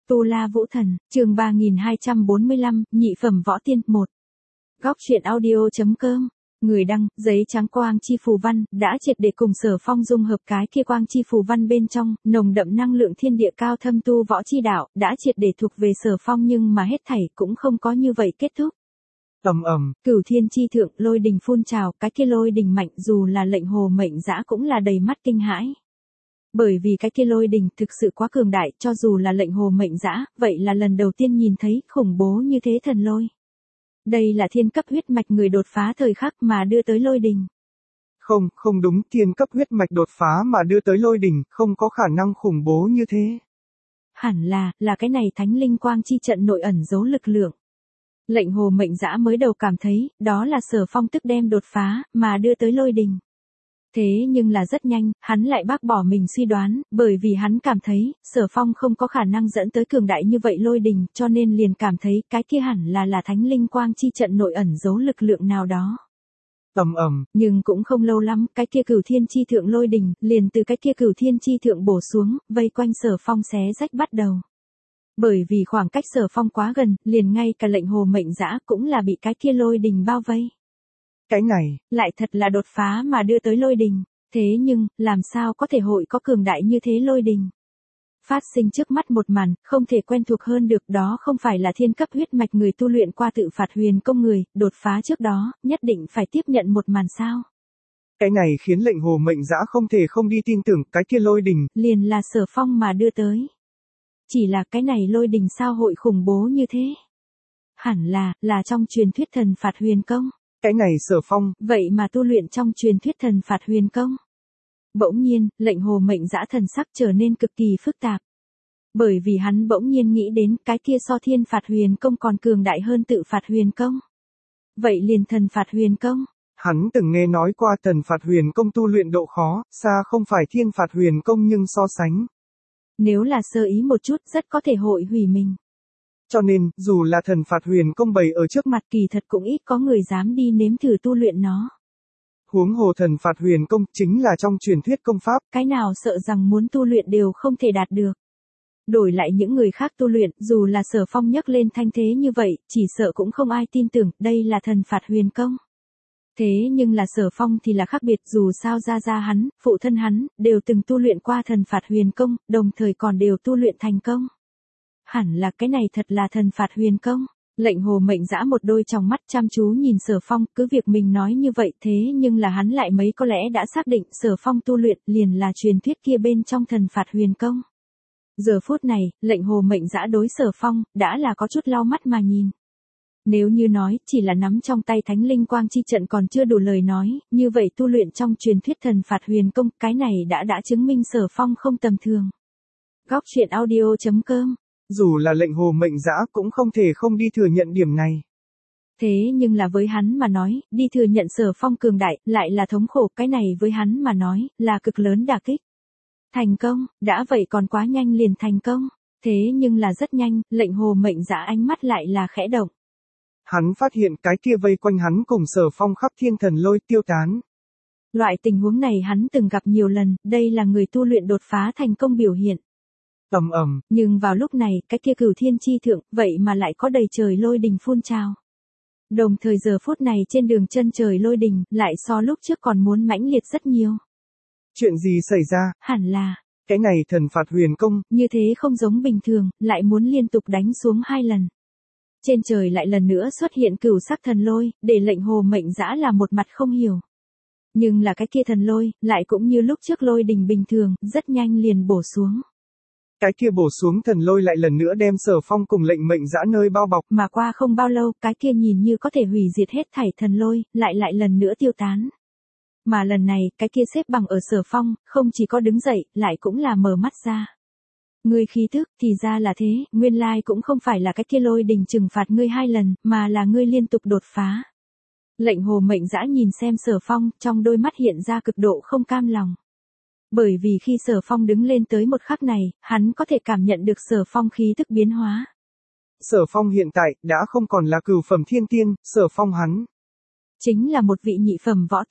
Tu La Vũ Thần, chương 3245, nhị phẩm võ tiên, 1. Góc truyện audio.com. Người đăng, giấy trắng quang chi phù văn, đã triệt để cùng Sở Phong dung hợp cái kia quang chi phù văn bên trong, nồng đậm năng lượng thiên địa cao thâm tu võ chi đạo, đã triệt để thuộc về Sở Phong nhưng mà hết thảy cũng không có như vậy kết thúc. Cửu thiên chi thượng, lôi đình phun trào, cái kia lôi đình mạnh dù là lệnh hồ mệnh dã cũng là đầy mắt kinh hãi. Bởi vì cái kia lôi đình thực sự quá cường đại, cho dù là lệnh hồ mệnh dã, vậy là lần đầu tiên nhìn thấy khủng bố như thế thần lôi. Đây là thiên cấp huyết mạch người đột phá thời khắc mà đưa tới lôi đình. Không đúng, thiên cấp huyết mạch đột phá mà đưa tới lôi đình, không có khả năng khủng bố như thế. Hẳn là cái này thánh linh quang chi trận nội ẩn giấu lực lượng. Lệnh hồ mệnh dã mới đầu cảm thấy, đó là Sở Phong tức đem đột phá, mà đưa tới lôi đình. Thế nhưng là rất nhanh, hắn lại bác bỏ mình suy đoán, bởi vì hắn cảm thấy, Sở Phong không có khả năng dẫn tới cường đại như vậy lôi đình, cho nên liền cảm thấy cái kia hẳn là thánh linh quang chi trận nội ẩn giấu lực lượng nào đó. Nhưng cũng không lâu lắm, cái kia cửu thiên chi thượng lôi đình, liền từ cái kia cửu thiên chi thượng bổ xuống, vây quanh Sở Phong xé rách bắt đầu. Bởi vì khoảng cách Sở Phong quá gần, liền ngay cả lệnh hồ mệnh dã cũng là bị cái kia lôi đình bao vây. Cái này, lại thật là đột phá mà đưa tới lôi đình. Thế nhưng, làm sao có thể hội có cường đại như thế lôi đình? Phát sinh trước mắt một màn, không thể quen thuộc hơn được, đó không phải là thiên cấp huyết mạch người tu luyện qua tự phạt huyền công người, đột phá trước đó, nhất định phải tiếp nhận một màn sao? Cái này khiến lệnh hồ mệnh dã không thể không đi tin tưởng cái kia lôi đình. Liền là Sở Phong mà đưa tới. Chỉ là cái này lôi đình sao hội khủng bố như thế? Hẳn là trong truyền thuyết thần phạt huyền công. Cái này Sở Phong, vậy mà tu luyện trong truyền thuyết thần phạt huyền công. Bỗng nhiên, lệnh hồ mệnh dã thần sắc trở nên cực kỳ phức tạp. Bởi vì hắn bỗng nhiên nghĩ đến cái kia so thiên phạt huyền công còn cường đại hơn tự phạt huyền công. Vậy liền thần phạt huyền công. Hắn từng nghe nói qua thần phạt huyền công tu luyện độ khó, xa không phải thiên phạt huyền công nhưng so sánh. Nếu là sơ ý một chút rất có thể hội hủy mình. Cho nên, dù là thần phạt huyền công bày ở trước mặt, kỳ thật cũng ít có người dám đi nếm thử tu luyện nó. Huống hồ thần phạt huyền công chính là trong truyền thuyết công pháp. Cái nào sợ rằng muốn tu luyện đều không thể đạt được. Đổi lại những người khác tu luyện, dù là Sở Phong nhấc lên thanh thế như vậy, chỉ sợ cũng không ai tin tưởng, đây là thần phạt huyền công. Thế nhưng là Sở Phong thì là khác biệt, dù sao gia hắn, phụ thân hắn, đều từng tu luyện qua thần phạt huyền công, đồng thời còn đều tu luyện thành công. Hẳn là cái này thật là thần phạt huyền công. Lệnh hồ mệnh dã một đôi tròng mắt chăm chú nhìn Sở Phong, cứ việc mình nói như vậy thế nhưng là hắn lại mấy có lẽ đã xác định Sở Phong tu luyện liền là truyền thuyết kia bên trong thần phạt huyền công. Giờ phút này, lệnh hồ mệnh dã đối Sở Phong, đã là có chút lau mắt mà nhìn. Nếu như nói, chỉ là nắm trong tay thánh linh quang chi trận còn chưa đủ lời nói, như vậy tu luyện trong truyền thuyết thần phạt huyền công, cái này đã chứng minh Sở Phong không tầm thường. Góc truyện audio.com. Dù là lệnh hồ mệnh dã cũng không thể không đi thừa nhận điểm này. Thế nhưng là với hắn mà nói, đi thừa nhận Sở Phong cường đại, lại là thống khổ, cái này với hắn mà nói, là cực lớn đả kích. Thành công, đã vậy còn quá nhanh liền thành công. Thế nhưng là rất nhanh, lệnh hồ mệnh dã ánh mắt lại là khẽ động. Hắn phát hiện cái kia vây quanh hắn cùng Sở Phong khắp thiên thần lôi tiêu tán. Loại tình huống này hắn từng gặp nhiều lần, đây là người tu luyện đột phá thành công biểu hiện. Nhưng vào lúc này, cái kia cửu thiên chi thượng, vậy mà lại có đầy trời lôi đình phun trào. Đồng thời giờ phút này trên đường chân trời lôi đình, lại so lúc trước còn muốn mãnh liệt rất nhiều. Chuyện gì xảy ra? Hẳn là, cái này thần phạt huyền công, như thế không giống bình thường, lại muốn liên tục đánh xuống 2 lần. Trên trời lại lần nữa xuất hiện cửu sắc thần lôi, để lệnh hồ mệnh dã là một mặt không hiểu. Nhưng là cái kia thần lôi, lại cũng như lúc trước lôi đình bình thường, rất nhanh liền bổ xuống. Cái kia bổ xuống thần lôi lại lần nữa đem Sở Phong cùng lệnh mệnh dã nơi bao bọc. Mà qua không bao lâu, cái kia nhìn như có thể hủy diệt hết thảy thần lôi, lại lần nữa tiêu tán. Mà lần này, cái kia xếp bằng ở Sở Phong, không chỉ có đứng dậy, lại cũng là mở mắt ra. Ngươi khí tức, thì ra là thế, nguyên lai cũng không phải là cái kia lôi đình trừng phạt ngươi 2 lần, mà là ngươi liên tục đột phá. Lệnh hồ mệnh dã nhìn xem Sở Phong, trong đôi mắt hiện ra cực độ không cam lòng. Bởi vì khi Sở Phong đứng lên tới một khắc này, hắn có thể cảm nhận được Sở Phong khí tức biến hóa. Sở Phong hiện tại, đã không còn là cửu phẩm thiên tiên, Sở Phong hắn. Chính là một vị nhị phẩm võ tiên.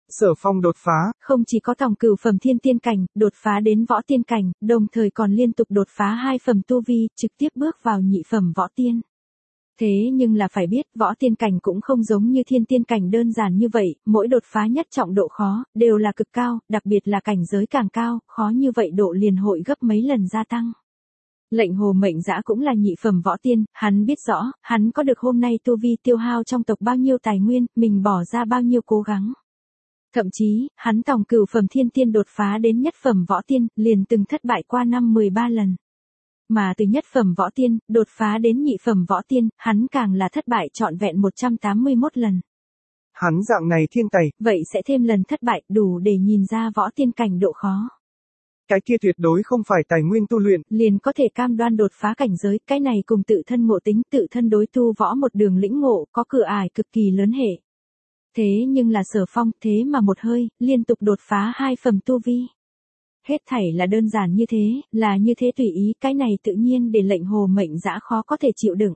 Sở Phong đột phá. Không chỉ có tòng cửu phẩm thiên tiên cảnh, đột phá đến võ tiên cảnh, đồng thời còn liên tục đột phá 2 phẩm tu vi, trực tiếp bước vào nhị phẩm võ tiên. Thế nhưng là phải biết, võ tiên cảnh cũng không giống như thiên tiên cảnh đơn giản như vậy, mỗi đột phá nhất trọng độ khó, đều là cực cao, đặc biệt là cảnh giới càng cao, khó như vậy độ liền hội gấp mấy lần gia tăng. Lệnh Hồ Mệnh Dã cũng là nhị phẩm võ tiên, hắn biết rõ, hắn có được hôm nay tu vi tiêu hao trong tộc bao nhiêu tài nguyên, mình bỏ ra bao nhiêu cố gắng. Thậm chí, hắn tòng cửu phẩm thiên tiên đột phá đến nhất phẩm võ tiên, liền từng thất bại qua năm 13 lần. Mà từ nhất phẩm võ tiên, đột phá đến nhị phẩm võ tiên, hắn càng là thất bại trọn vẹn 181 lần. Hắn dạng này thiên tài, vậy sẽ thêm lần thất bại đủ để nhìn ra võ tiên cảnh độ khó. Cái kia tuyệt đối không phải tài nguyên tu luyện, liền có thể cam đoan đột phá cảnh giới, cái này cùng tự thân ngộ tính, tự thân đối tu võ một đường lĩnh ngộ, có cửa ải cực kỳ lớn hệ. Thế nhưng là Sở Phong, thế mà một hơi, liên tục đột phá 2 phẩm tu vi. Hết thảy là đơn giản như thế, là như thế tùy ý, cái này tự nhiên để Lệnh Hồ Mệnh Dã khó có thể chịu đựng.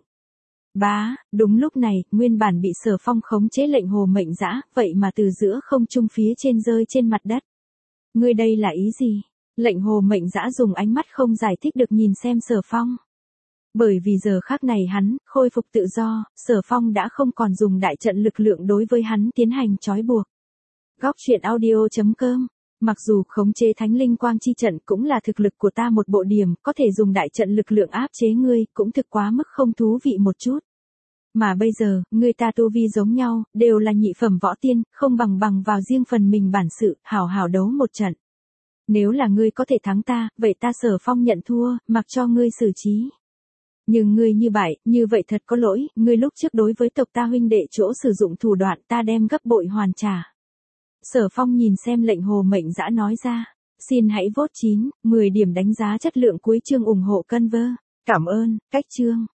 Đúng lúc này, nguyên bản bị Sở Phong khống chế Lệnh Hồ Mệnh Dã, vậy mà từ giữa không trung phía trên rơi trên mặt đất. Ngươi đây là ý gì? Lệnh Hồ Mệnh Dã dùng ánh mắt không giải thích được nhìn xem Sở Phong. Bởi vì giờ khắc này hắn, khôi phục tự do, Sở Phong đã không còn dùng đại trận lực lượng đối với hắn tiến hành trói buộc. Góc truyện audio.com. Mặc dù khống chế thánh linh quang chi trận cũng là thực lực của ta một bộ điểm, có thể dùng đại trận lực lượng áp chế ngươi, cũng thực quá mức không thú vị một chút. Mà bây giờ, ngươi ta tu vi giống nhau, đều là nhị phẩm võ tiên, không bằng vào riêng phần mình bản sự, hảo hảo đấu một trận. Nếu là ngươi có thể thắng ta, vậy ta Sở Phong nhận thua, mặc cho ngươi xử trí. Nhưng ngươi như vậy thật có lỗi, ngươi lúc trước đối với tộc ta huynh đệ chỗ sử dụng thủ đoạn ta đem gấp bội hoàn trả. Sở Phong nhìn xem Lệnh Hồ Mệnh Dã nói ra. Xin hãy vote 9, 10 điểm đánh giá chất lượng cuối chương ủng hộ Conver. Cảm ơn, cách chương.